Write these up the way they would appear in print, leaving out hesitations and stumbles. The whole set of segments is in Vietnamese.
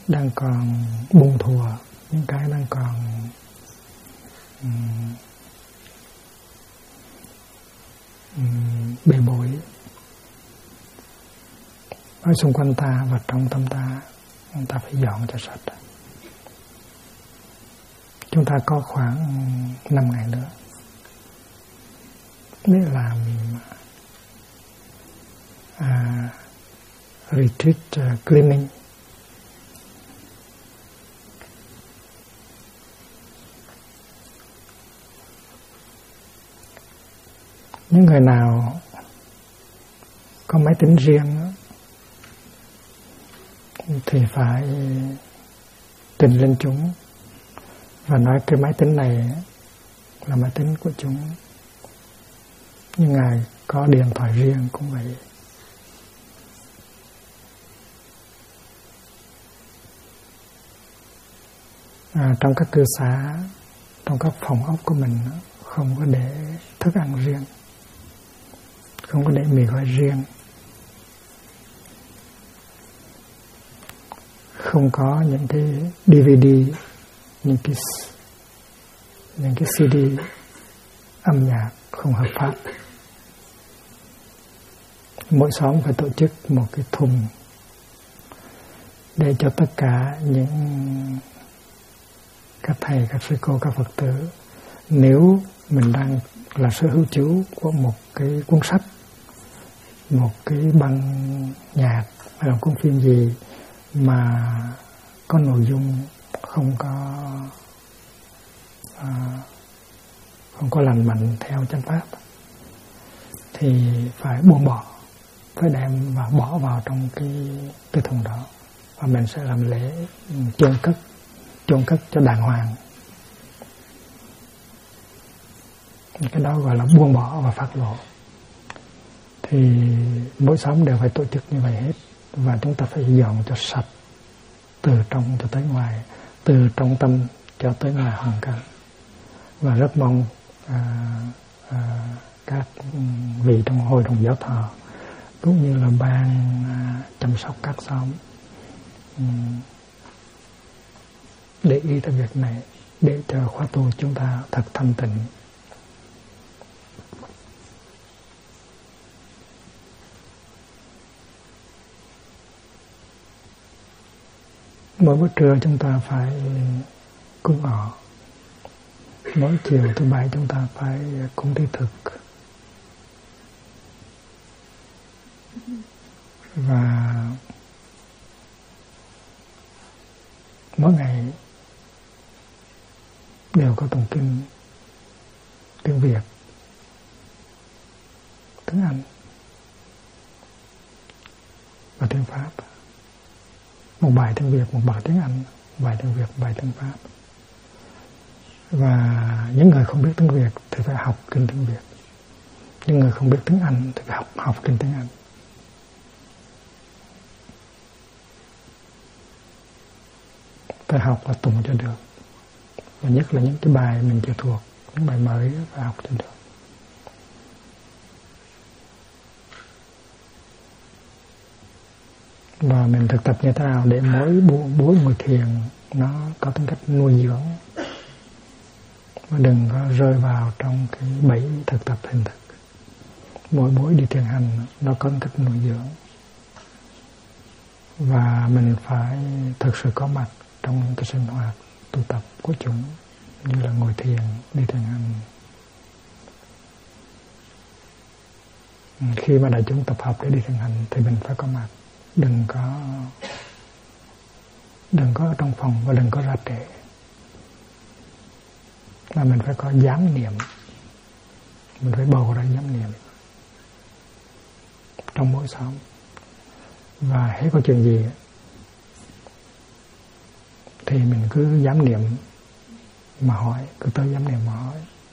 đang còn buông thùa, những cái đang còn bề bối ở xung quanh ta và trong tâm ta, chúng ta phải dọn cho sạch. Chúng ta có khoảng 5 ngày nữa để làm retreat cleaning. Những người nào có máy tính riêng thì phải trình lên chúng và nói cái máy tính này là máy tính của chúng. Nhưng ngài có điện thoại riêng cũng vậy. Trong các cư xá, trong các phòng ốc của mình không có để thức ăn riêng, không có để mì gói riêng, không có những cái DVD, những cái CD âm nhạc không hợp pháp. Mỗi xóm phải tổ chức một cái thùng để cho tất cả những các thầy, các sư cô, các Phật tử, nếu mình đang là sở hữu chủ của một cái cuốn sách, một cái băng nhạc hay là cuốn phim gì mà có nội dung không có lành mạnh theo chánh pháp thì phải buông bỏ, phải đem và bỏ vào trong cái thùng đó, và mình sẽ làm lễ chôn cất cho đàng hoàng. Cái đó gọi là buông bỏ và phát lộ. Thì mỗi xóm đều phải tổ chức như vậy hết, và chúng ta phải dọn cho sạch từ trong cho tới ngoài, từ trong tâm cho tới ngoài hoàn cảnh. Và rất mong các vị trong hội đồng giáo thọ cũng như là ban chăm sóc các xóm để ý tới việc này, để cho khóa tu chúng ta thật thanh tịnh. Mỗi bữa trưa chúng ta phải cúng ngọ, mỗi chiều thứ bảy chúng ta phải cúng thí thực, và mỗi ngày đều có tụng kinh tiếng Việt, tiếng Anh và tiếng Pháp. Một bài tiếng Việt, một bài tiếng Anh, một bài tiếng Việt, một bài tiếng Pháp. Và những người không biết tiếng Việt thì phải học kinh tiếng Việt. Những người không biết tiếng Anh thì phải học kinh tiếng Anh. Phải học và tụng cho được. Và nhất là những cái bài mình chưa thuộc, những bài mới phải học cho được. Và mình thực tập như thế nào để mỗi buổi ngồi thiền nó có tính cách nuôi dưỡng, và đừng có rơi vào trong cái bẫy thực tập hình thức. Mỗi buổi đi thiền hành nó có tính cách nuôi dưỡng, và mình phải thực sự có mặt trong cái sinh hoạt tu tập của chúng, như là ngồi thiền, đi thiền hành. Khi mà đại chúng tập hợp để đi thiền hành thì mình phải có mặt. Đừng có ở trong phòng và đừng có ra trễ. Mà mình phải có giám niệm. Mình phải bầu ra giám niệm trong mỗi xóm. Và hết có chuyện gì thì mình cứ giám niệm mà hỏi, cứ tới giám niệm mà hỏi.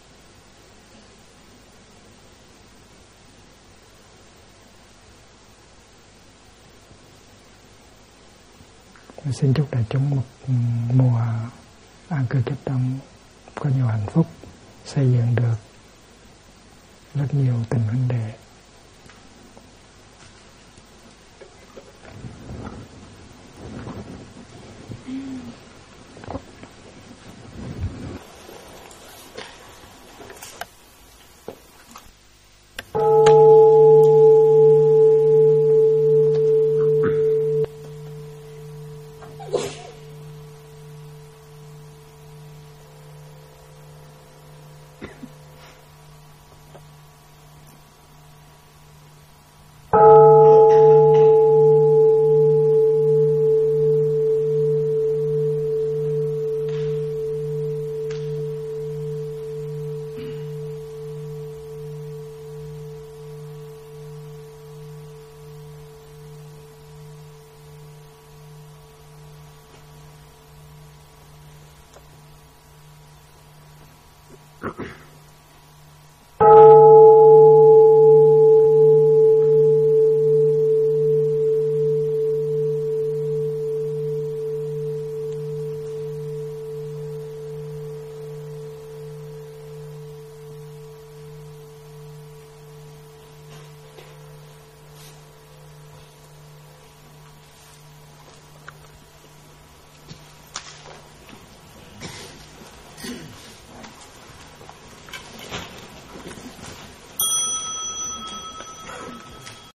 Xin chúc đại chúng một mùa an cư kết đông, có nhiều hạnh phúc, xây dựng được rất nhiều tình huynh đệ.